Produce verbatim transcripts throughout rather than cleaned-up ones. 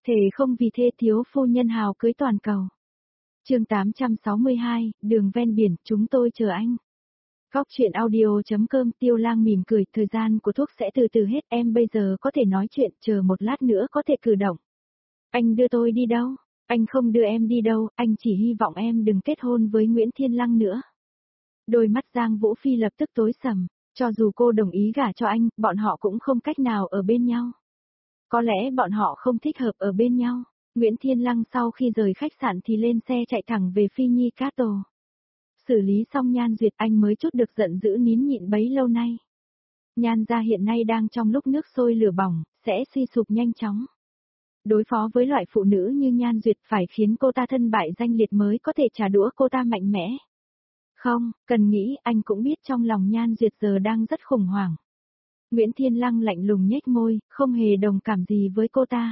Thề không vì thê thiếu phu nhân hào cưới toàn cầu. Chương tám trăm sáu mươi hai, đường ven biển, chúng tôi chờ anh. Góc chuyện audio.com. Tiêu Lang mỉm cười, thời gian của thuốc sẽ từ từ hết, em bây giờ có thể nói chuyện, chờ một lát nữa có thể cử động. Anh đưa tôi đi đâu? Anh không đưa em đi đâu, anh chỉ hy vọng em đừng kết hôn với Nguyễn Thiên Lăng nữa. Đôi mắt Giang Vũ Phi lập tức tối sầm, cho dù cô đồng ý gả cho anh, bọn họ cũng không cách nào ở bên nhau. Có lẽ bọn họ không thích hợp ở bên nhau. Nguyễn Thiên Lăng sau khi rời khách sạn thì lên xe chạy thẳng về Phi Nhi Castle. Xử lý xong Nhan Duyệt anh mới chút được giận dữ nín nhịn bấy lâu nay. Nhan gia hiện nay đang trong lúc nước sôi lửa bỏng, sẽ suy sụp nhanh chóng. Đối phó với loại phụ nữ như Nhan Duyệt phải khiến cô ta thân bại danh liệt mới có thể trả đũa cô ta mạnh mẽ. Không, cần nghĩ anh cũng biết trong lòng Nhan Duyệt giờ đang rất khủng hoảng. Nguyễn Thiên Lăng lạnh lùng nhếch môi, không hề đồng cảm gì với cô ta.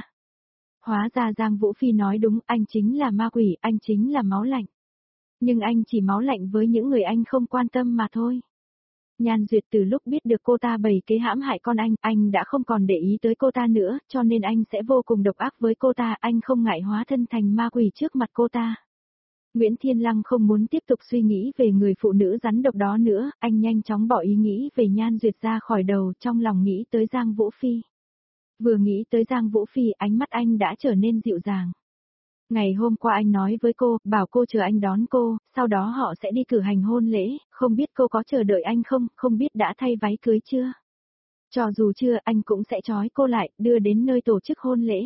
Hóa ra Giang Vũ Phi nói đúng, anh chính là ma quỷ, anh chính là máu lạnh. Nhưng anh chỉ máu lạnh với những người anh không quan tâm mà thôi. Nhan Duyệt từ lúc biết được cô ta bày kế hãm hại con anh, anh đã không còn để ý tới cô ta nữa, cho nên anh sẽ vô cùng độc ác với cô ta, anh không ngại hóa thân thành ma quỷ trước mặt cô ta. Nguyễn Thiên Lăng không muốn tiếp tục suy nghĩ về người phụ nữ rắn độc đó nữa, anh nhanh chóng bỏ ý nghĩ về Nhan Duyệt ra khỏi đầu, trong lòng nghĩ tới Giang Vũ Phi. Vừa nghĩ tới Giang Vũ Phi, ánh mắt anh đã trở nên dịu dàng. Ngày hôm qua anh nói với cô, bảo cô chờ anh đón cô, sau đó họ sẽ đi cử hành hôn lễ, không biết cô có chờ đợi anh không, không biết đã thay váy cưới chưa. Cho dù chưa, anh cũng sẽ trói cô lại, đưa đến nơi tổ chức hôn lễ.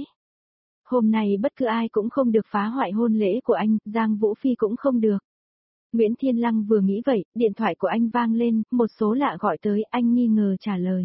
Hôm nay bất cứ ai cũng không được phá hoại hôn lễ của anh, Giang Vũ Phi cũng không được. Nguyễn Thiên Lăng vừa nghĩ vậy, điện thoại của anh vang lên, một số lạ gọi tới, anh nghi ngờ trả lời.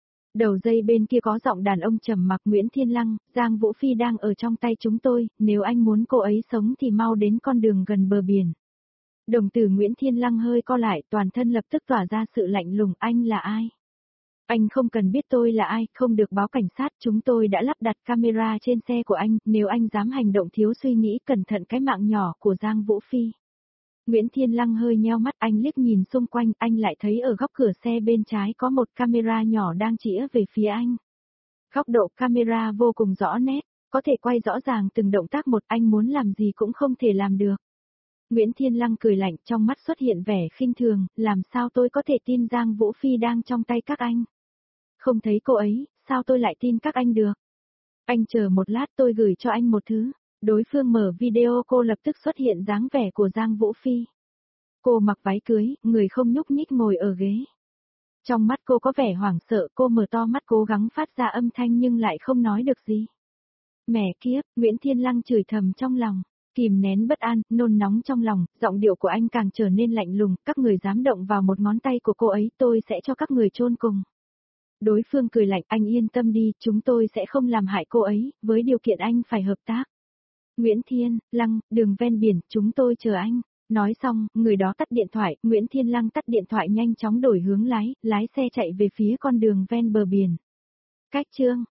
Đầu dây bên kia có giọng đàn ông trầm mặc. Nguyễn Thiên Lăng, Giang Vũ Phi đang ở trong tay chúng tôi, nếu anh muốn cô ấy sống thì mau đến con đường gần bờ biển. Đồng tử Nguyễn Thiên Lăng hơi co lại, toàn thân lập tức tỏa ra sự lạnh lùng, anh là ai? Anh không cần biết tôi là ai, không được báo cảnh sát, chúng tôi đã lắp đặt camera trên xe của anh, nếu anh dám hành động thiếu suy nghĩ cẩn thận cái mạng nhỏ của Giang Vũ Phi. Nguyễn Thiên Lăng hơi nheo mắt, anh liếc nhìn xung quanh, anh lại thấy ở góc cửa xe bên trái có một camera nhỏ đang chĩa về phía anh. Góc độ camera vô cùng rõ nét, có thể quay rõ ràng từng động tác một, anh muốn làm gì cũng không thể làm được. Nguyễn Thiên Lăng cười lạnh, trong mắt xuất hiện vẻ khinh thường, làm sao tôi có thể tin Giang Vũ Phi đang trong tay các anh? Không thấy cô ấy, sao tôi lại tin các anh được? Anh chờ một lát, tôi gửi cho anh một thứ. Đối phương mở video, cô lập tức xuất hiện dáng vẻ của Giang Vũ Phi. Cô mặc váy cưới, người không nhúc nhích ngồi ở ghế. Trong mắt cô có vẻ hoảng sợ, cô mở to mắt cố gắng phát ra âm thanh nhưng lại không nói được gì. Mẹ kiếp, Nguyễn Thiên Lăng chửi thầm trong lòng, kìm nén bất an, nôn nóng trong lòng, giọng điệu của anh càng trở nên lạnh lùng, các người dám động vào một ngón tay của cô ấy, tôi sẽ cho các người chôn cùng. Đối phương cười lạnh, anh yên tâm đi, chúng tôi sẽ không làm hại cô ấy, với điều kiện anh phải hợp tác. Nguyễn Thiên Lăng, đường ven biển, chúng tôi chờ anh. Nói xong, người đó tắt điện thoại, Nguyễn Thiên Lăng tắt điện thoại nhanh chóng đổi hướng lái, lái xe chạy về phía con đường ven bờ biển. Cách chương